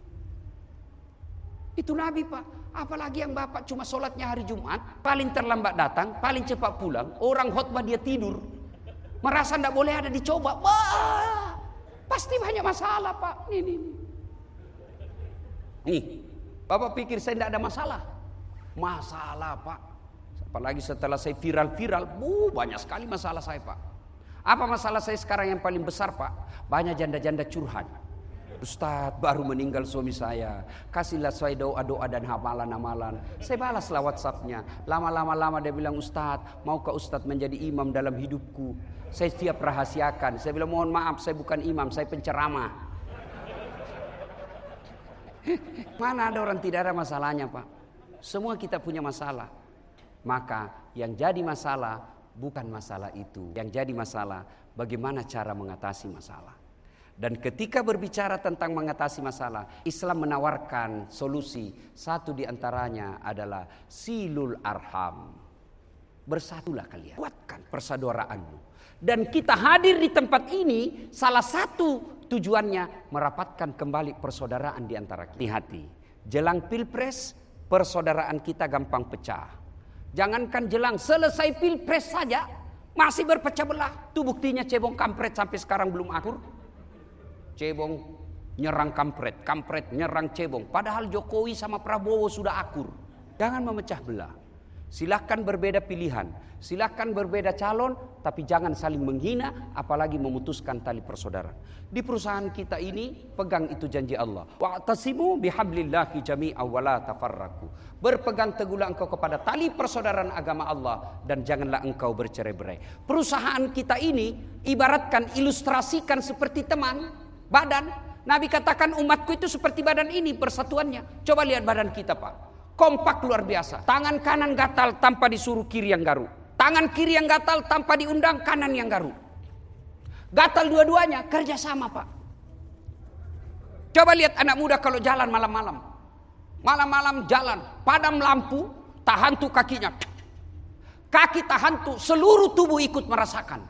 Itu Nabi Pak. Apalagi yang bapak cuma sholatnya hari Jumat, paling terlambat datang, paling cepat pulang. Orang khotbah dia tidur. Merasa tidak boleh ada dicoba. Wah, pasti banyak masalah Pak. Nih, nih, nih. Nih, bapak pikir saya tidak ada masalah? Masalah Pak. Apalagi setelah saya viral-viral, bu, banyak sekali masalah saya Pak. Apa masalah saya sekarang yang paling besar Pak? Banyak janda-janda curhat. Ustadz, baru meninggal suami saya, kasihlah saya doa-doa dan hamalan-hamalan. Saya balaslah WhatsAppnya. Lama-lama lama dia bilang, Ustadz, maukah Ustadz menjadi imam dalam hidupku? Saya siap rahasiakan. Saya bilang, mohon maaf, saya bukan imam, saya penceramah. Mana ada orang tidak ada masalahnya Pak? Semua kita punya masalah. Maka yang jadi masalah bukan masalah itu. Yang jadi masalah bagaimana cara mengatasi masalah. Dan ketika berbicara tentang mengatasi masalah, Islam menawarkan solusi. Satu di antaranya adalah silul arham. Bersatulah kalian, kuatkan persaudaraanmu. Dan kita hadir di tempat ini, salah satu tujuannya merapatkan kembali persaudaraan di antara kita. Hati-hati, jelang pilpres persaudaraan kita gampang pecah. Jangankan jelang, selesai pilpres saja masih berpecah belah. Itu buktinya cebong kampret sampai sekarang belum akur. Cebong nyerang kampret, kampret nyerang cebong. Padahal Jokowi sama Prabowo sudah akur. Jangan memecah belah. Silahkan berbeda pilihan, silahkan berbeda calon, tapi jangan saling menghina, apalagi memutuskan tali persaudaraan. Di perusahaan kita ini, pegang itu janji Allah. Wa'tasimu bihablillahi jami'an wa la tafarraqu. Berpegang teguhlah engkau kepada tali persaudaraan agama Allah dan janganlah engkau bercerai-berai. Perusahaan kita ini ibaratkan, ilustrasikan seperti teman, badan. Nabi katakan umatku itu seperti badan ini persatuannya. Coba lihat badan kita Pak. Kompak luar biasa. Tangan kanan gatal tanpa disuruh kiri yang garuk. Tangan kiri yang gatal tanpa diundang kanan yang garuk. Gatal dua-duanya, kerjasama Pak. Coba lihat anak muda kalau jalan malam-malam. Malam-malam jalan, padam lampu, tahan tuh kakinya. Kaki tahan tuh, seluruh tubuh ikut merasakan.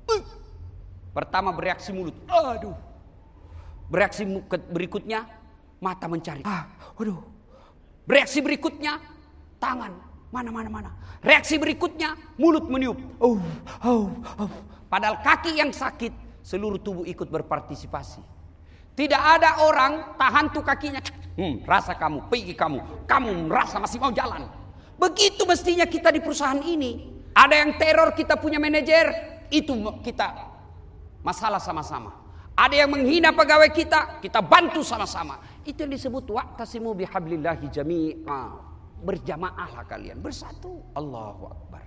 Pertama bereaksi mulut, aduh. Bereaksi berikutnya, mata mencari. Ah, aduh. Reaksi berikutnya, tangan. Mana, mana, mana. Reaksi berikutnya, mulut meniup. Oh, oh, oh. Padahal kaki yang sakit, seluruh tubuh ikut berpartisipasi. Tidak ada orang tahan tuh kakinya. Hmm, rasa kamu, pergi kamu. Kamu merasa masih mau jalan. Begitu mestinya kita di perusahaan ini. Ada yang teror kita punya manajer, itu kita masalah sama-sama. Ada yang menghina pegawai kita, kita bantu sama-sama. Itu yang disebut wa'tasimu bihablillahi jami'a. Berjamaahlah kalian, bersatu. Allahu Akbar.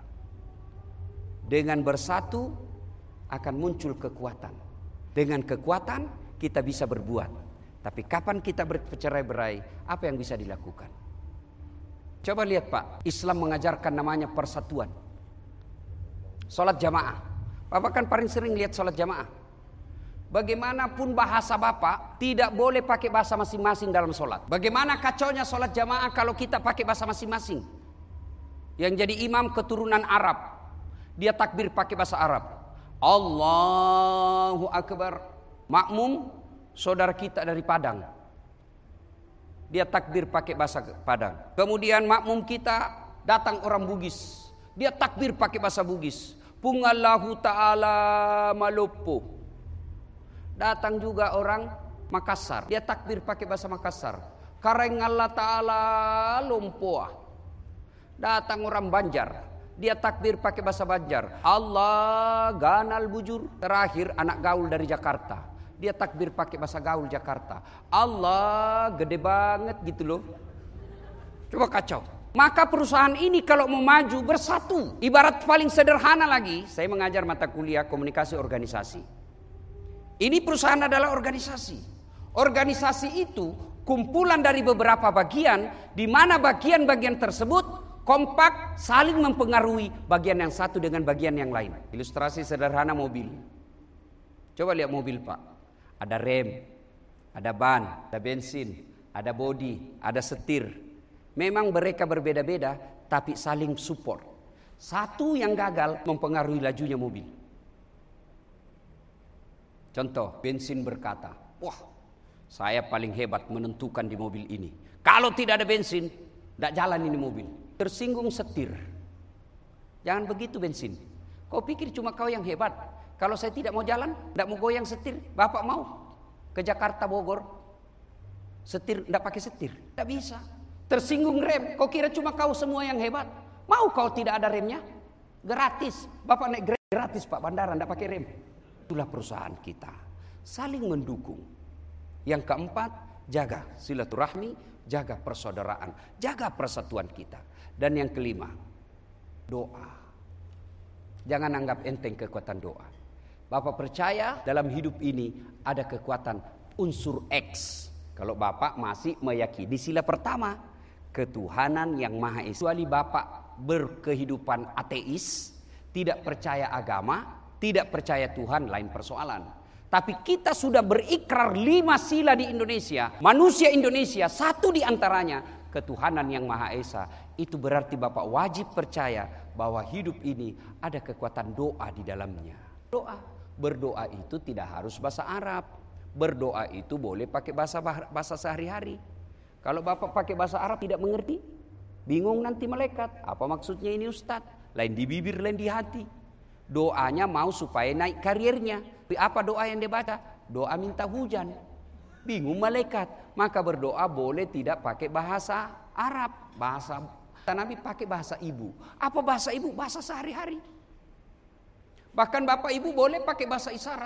Dengan bersatu akan muncul kekuatan. Dengan kekuatan kita bisa berbuat. Tapi kapan kita bercerai-berai, apa yang bisa dilakukan? Coba lihat Pak, Islam mengajarkan namanya persatuan. Sholat jamaah. Bapak kan paling sering lihat sholat jamaah. Bagaimanapun bahasa Bapak, tidak boleh pakai bahasa masing-masing dalam sholat. Bagaimana kacaunya sholat jamaah kalau kita pakai bahasa masing-masing? Yang jadi imam keturunan Arab, dia takbir pakai bahasa Arab. Allahu Akbar. Makmum, saudara kita dari Padang, dia takbir pakai bahasa Padang. Kemudian makmum kita datang orang Bugis, dia takbir pakai bahasa Bugis. Pungallahu ta'ala malopo. Datang juga orang Makassar, dia takbir pakai bahasa Makassar. Kareng Allah ta'ala lompoa. Datang orang Banjar, dia takbir pakai bahasa Banjar. Allah ganal bujur. Terakhir anak gaul dari Jakarta, dia takbir pakai bahasa gaul Jakarta. Allah gede banget gitu loh. Coba kacau. Maka perusahaan ini kalau mau maju bersatu. Ibarat paling sederhana lagi, saya mengajar mata kuliah komunikasi organisasi. Ini perusahaan adalah organisasi. Organisasi itu kumpulan dari beberapa bagian, di mana bagian-bagian tersebut kompak saling mempengaruhi bagian yang satu dengan bagian yang lain. Ilustrasi sederhana mobil. Coba lihat mobil Pak. Ada rem, ada ban, ada bensin, ada bodi, ada setir. Memang mereka berbeda-beda, tapi saling support. Satu yang gagal mempengaruhi lajunya mobil. Contoh, bensin berkata, wah, saya paling hebat menentukan di mobil ini. Kalau tidak ada bensin, tidak jalan ini mobil. Tersinggung setir. Jangan begitu bensin. Kau pikir cuma kau yang hebat? Kalau saya tidak mau jalan, tidak mau goyang setir, Bapak mau ke Jakarta Bogor, setir tidak pakai setir, tidak bisa. Tersinggung rem, kau kira cuma kau semua yang hebat? Mau kau tidak ada remnya? Gratis, Bapak naik gratis Pak bandara, tidak pakai rem. Itulah perusahaan kita, saling mendukung. Yang keempat, jaga silaturahmi, jaga persaudaraan, jaga persatuan kita. Dan yang kelima, doa. Jangan anggap enteng kekuatan doa. Bapak percaya dalam hidup ini ada kekuatan unsur X. Kalau Bapak masih meyakini sila pertama, ketuhanan yang Maha Esa. Kecuali Bapak berkehidupan ateis, tidak percaya agama, tidak percaya Tuhan, lain persoalan. Tapi kita sudah berikrar lima sila di Indonesia. Manusia Indonesia, satu di antaranya ketuhanan yang Maha Esa. Itu berarti Bapak wajib percaya bahwa hidup ini ada kekuatan doa di dalamnya. Doa, berdoa itu tidak harus bahasa Arab. Berdoa itu boleh pakai bahasa bahasa sehari-hari. Kalau Bapak pakai bahasa Arab tidak mengerti, bingung nanti malaikat. Apa maksudnya ini Ustadz? Lain di bibir, lain di hati. Doanya mau supaya naik karirnya. Apa doa yang dia baca? Doa minta hujan. Bingung malaikat. Maka berdoa boleh tidak pakai bahasa Arab. Bahasa Nabi pakai bahasa ibu. Apa bahasa ibu? Bahasa sehari-hari. Bahkan bapak ibu boleh pakai bahasa isyarat.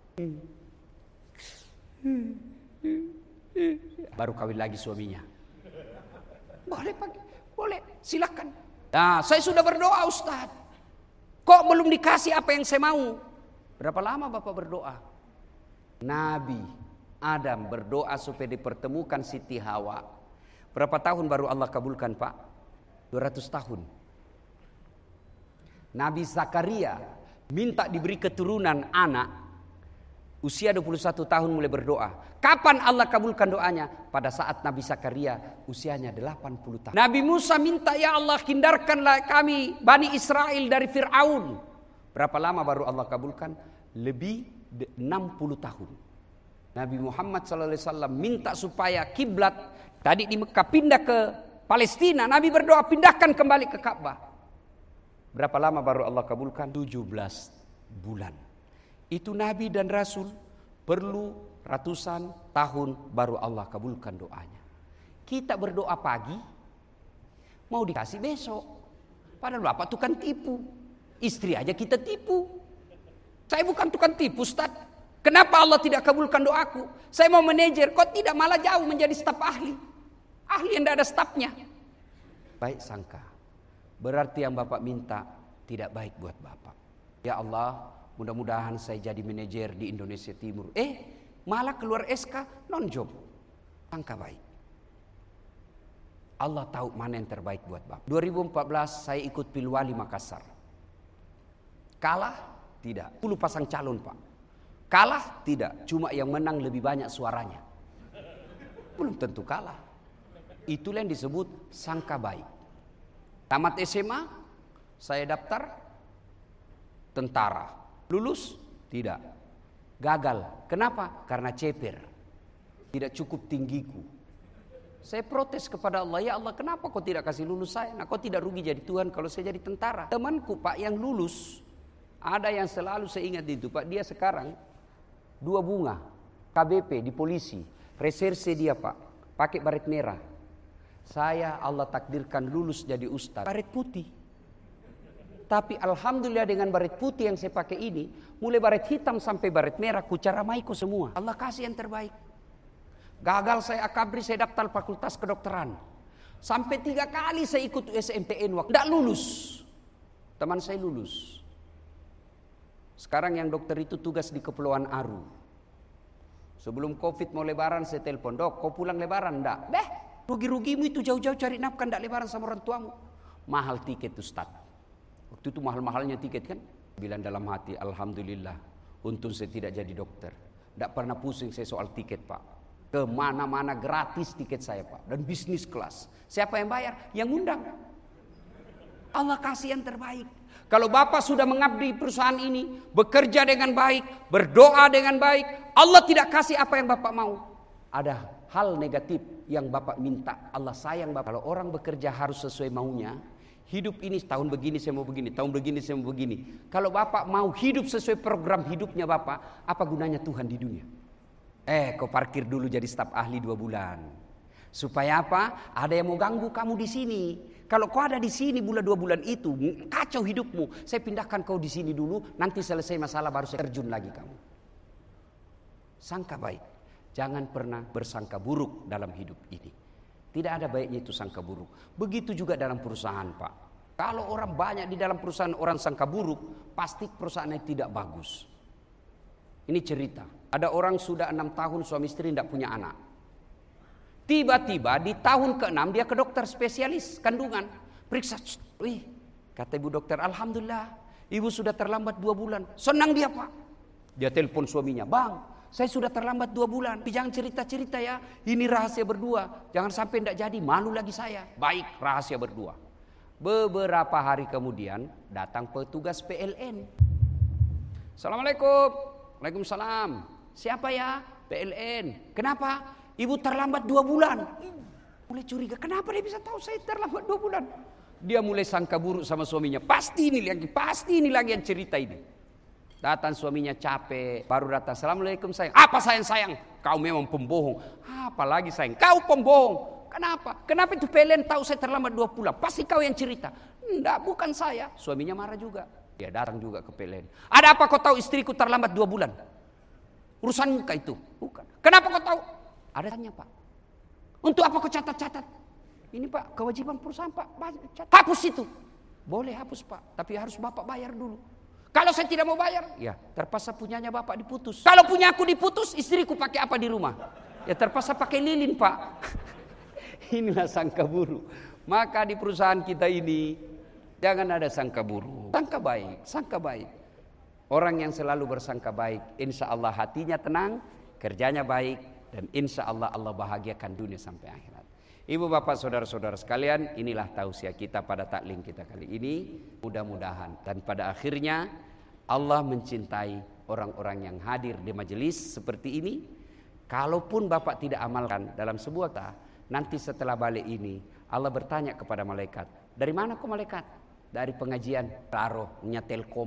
Baru kawin lagi suaminya. Boleh pakai, boleh, silakan. Nah, saya sudah berdoa Ustaz. Kok belum dikasih apa yang saya mau? Berapa lama Bapak berdoa? Nabi Adam berdoa supaya dipertemukan Siti Hawa. Berapa tahun baru Allah kabulkan Pak? dua ratus tahun. Nabi Zakaria minta diberi keturunan anak. Usia dua puluh satu tahun mulai berdoa. Kapan Allah kabulkan doanya? Pada saat Nabi Zakaria usianya delapan puluh tahun. Nabi Musa minta, ya Allah hindarkanlah kami Bani Israel dari Fir'aun. Berapa lama baru Allah kabulkan? Lebih enam puluh tahun. Nabi Muhammad shallallahu alaihi wasallam minta supaya kiblat tadi di Mekah pindah ke Palestina. Nabi berdoa pindahkan kembali ke Ka'bah. Berapa lama baru Allah kabulkan? tujuh belas bulan. Itu Nabi dan Rasul perlu ratusan tahun baru Allah kabulkan doanya. Kita berdoa pagi, mau dikasih besok. Padahal Bapak tukang tipu. Istri aja kita tipu. Saya bukan tukang tipu Ustaz. Kenapa Allah tidak kabulkan doaku? Saya mau manajer, kok tidak malah jauh menjadi staf ahli? Ahli yang tidak ada stafnya. Baik sangka. Berarti yang Bapak minta tidak baik buat Bapak. Ya Allah, mudah-mudahan saya jadi manajer di Indonesia Timur. Eh, malah keluar S K non job. Sangka baik. Allah tahu mana yang terbaik buat Bapak. dua ribu empat belas saya ikut Pilwali Makassar. Kalah? Tidak. sepuluh pasang calon, Pak. Kalah? Tidak. Cuma yang menang lebih banyak suaranya. Belum tentu kalah. Itulah yang disebut sangka baik. Tamat S M A, saya daftar tentara. Lulus? Tidak. Gagal. Kenapa? Karena ceper. Tidak cukup tinggiku. Saya protes kepada Allah, ya Allah kenapa kau tidak kasih lulus saya? Nah, kau tidak rugi jadi Tuhan kalau saya jadi tentara. Temanku Pak yang lulus, ada yang selalu saya ingat itu Pak, dia sekarang dua bunga, K B P di polisi, reserse dia Pak, pakai baret merah. Saya Allah takdirkan lulus jadi ustaz, baret putih. Tapi alhamdulillah dengan baret putih yang saya pakai ini, mulai baret hitam sampai baret merah, kucara maiko semua. Allah kasih yang terbaik. Gagal saya akabri, saya daftar fakultas kedokteran. Sampai tiga kali saya ikut U S M P N waktu tidak lulus. Teman saya lulus. Sekarang yang dokter itu tugas di Kepulauan Aru. Sebelum Covid mau lebaran saya telepon, dok kau pulang lebaran enggak? Beh, rugi-rugimu itu jauh-jauh cari nafkah enggak lebaran sama orang tuamu. Mahal tiket Ustaz. Waktu itu mahal-mahalnya tiket kan. Bilang dalam hati, alhamdulillah untung saya tidak jadi dokter. Tidak pernah pusing saya soal tiket Pak. Kemana-mana gratis tiket saya Pak. Dan bisnis kelas. Siapa yang bayar? Yang undang. Allah kasih yang terbaik. Kalau Bapak sudah mengabdi perusahaan ini, bekerja dengan baik, berdoa dengan baik, Allah tidak kasih apa yang Bapak mau. Ada hal negatif yang Bapak minta. Allah sayang Bapak. Kalau orang bekerja harus sesuai maunya. Hidup ini tahun begini saya mau begini, tahun begini saya mau begini. Kalau Bapak mau hidup sesuai program hidupnya Bapak, apa gunanya Tuhan di dunia? Eh, kau parkir dulu jadi staf ahli dua bulan. Supaya apa? Ada yang mau ganggu kamu di sini. Kalau kau ada di sini bulan dua bulan itu, kacau hidupmu. Saya pindahkan kau di sini dulu, nanti selesai masalah baru saya terjun lagi kamu. Sangka baik. Jangan pernah bersangka buruk dalam hidup ini. Tidak ada baiknya itu sangka buruk. Begitu juga dalam perusahaan, Pak. Kalau orang banyak di dalam perusahaan orang sangka buruk, pasti perusahaannya tidak bagus. Ini cerita. Ada orang sudah enam tahun suami istri tidak punya anak. Tiba-tiba di tahun keenam dia ke dokter spesialis kandungan. Periksa. Wih, kata ibu dokter, alhamdulillah ibu sudah terlambat dua bulan. Senang dia Pak. Dia telepon suaminya, bang saya sudah terlambat dua bulan. Tapi jangan cerita-cerita ya. Ini rahasia berdua. Jangan sampai tidak jadi. Malu lagi saya. Baik, rahasia berdua. Beberapa hari kemudian datang petugas P L N. Assalamualaikum. Waalaikumsalam. Siapa ya? P L N. Kenapa? Ibu terlambat dua bulan. Mulai curiga. Kenapa dia bisa tahu saya terlambat dua bulan? Dia mulai sangka buruk sama suaminya. Pasti ini lagi. Pasti ini lagi yang cerita ini. Datang suaminya capek. Baru datang. Assalamualaikum sayang. Apa sayang-sayang? Kau memang pembohong. Apalagi sayang. Kau pembohong. Kenapa? Kenapa itu P L N tahu saya terlambat dua bulan? Pasti kau yang cerita. Enggak, bukan saya. Suaminya marah juga. Dia datang juga ke P L N. Ada apa kau tahu istriku terlambat dua bulan? Urusanmu kah itu? Bukan. Kenapa kau tahu? Ada tanya Pak. Untuk apa kau catat-catat? Ini Pak, kewajiban perusahaan Pak. Hapus itu. Boleh hapus Pak. Tapi harus Bapak bayar dulu. Kalau saya tidak mau bayar, ya terpaksa punyanya Bapak diputus. Kalau punya aku diputus, istriku pakai apa di rumah? Ya terpaksa pakai lilin Pak. Inilah sangka buruk. Maka di perusahaan kita ini, jangan ada sangka buruk. Sangka baik, sangka baik. Orang yang selalu bersangka baik, insya Allah hatinya tenang, kerjanya baik, dan insya Allah Allah bahagiakan dunia sampai akhirat. Ibu bapak saudara-saudara sekalian, inilah tausiah kita pada taklim kita kali ini. Mudah-mudahan dan pada akhirnya Allah mencintai orang-orang yang hadir di majelis seperti ini. Kalaupun bapak tidak amalkan dalam sebuah kata, nanti setelah balik ini Allah bertanya kepada malaikat, dari mana kau malaikat? Dari pengajian taruhnya Telkom.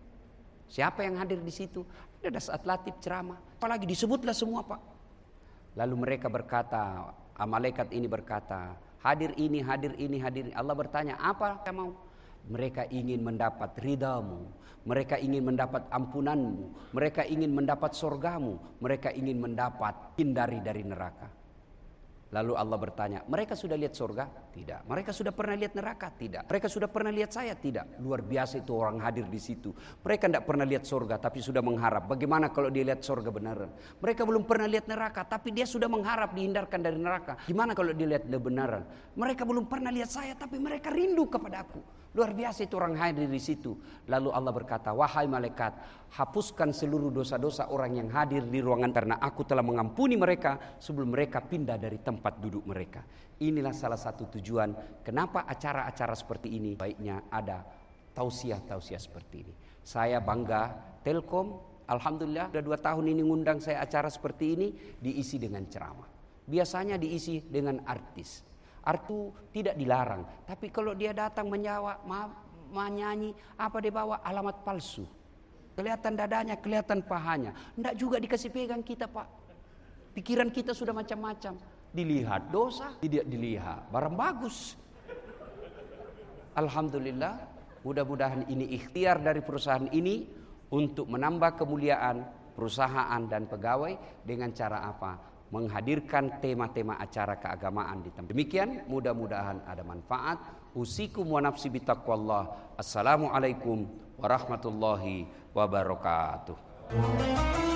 Siapa yang hadir di situ? Ada saat latih ceramah. Apalagi disebutlah semua Pak. Lalu mereka berkata, malaikat ini berkata, hadir ini, hadir ini, hadir ini. Allah bertanya, apa yang mau? Mereka ingin mendapat ridhamu. Mereka ingin mendapat ampunanmu. Mereka ingin mendapat surgamu. Mereka ingin mendapat hindari dari neraka. Lalu Allah bertanya, mereka sudah lihat surga? Tidak. Mereka sudah pernah lihat neraka? Tidak. Mereka sudah pernah lihat saya? Tidak. Luar biasa itu orang hadir di situ. Mereka tidak pernah lihat surga tapi sudah mengharap. Bagaimana kalau dia lihat surga beneran? Mereka belum pernah lihat neraka tapi dia sudah mengharap dihindarkan dari neraka. Gimana kalau dia lihat kebenaran? Mereka belum pernah lihat saya tapi mereka rindu kepada aku. Luar biasa itu orang hadir di situ. Lalu Allah berkata, wahai malaikat, hapuskan seluruh dosa-dosa orang yang hadir di ruangan karena aku telah mengampuni mereka sebelum mereka pindah dari tempat duduk mereka. Inilah salah satu tujuan kenapa acara-acara seperti ini baiknya ada tausiah-tausiah seperti ini. Saya bangga Telkom, alhamdulillah sudah dua tahun ini ngundang saya acara seperti ini diisi dengan ceramah. Biasanya diisi dengan artis. Artu tidak dilarang, tapi kalau dia datang menyawa, ma, menyanyi, apa dia bawa alamat palsu. Kelihatan dadanya, kelihatan pahanya. Tidak juga dikasih pegang kita, Pak. Pikiran kita sudah macam-macam. Dilihat dosa, tidak dilihat barang bagus. Alhamdulillah, mudah-mudahan ini ikhtiar dari perusahaan ini untuk menambah kemuliaan perusahaan dan pegawai dengan cara apa? Menghadirkan tema-tema acara keagamaan di tempat. Demikian, mudah-mudahan ada manfaat. Usikum wa nafsi bitaqwallah. Assalamualaikum warahmatullahi wabarakatuh.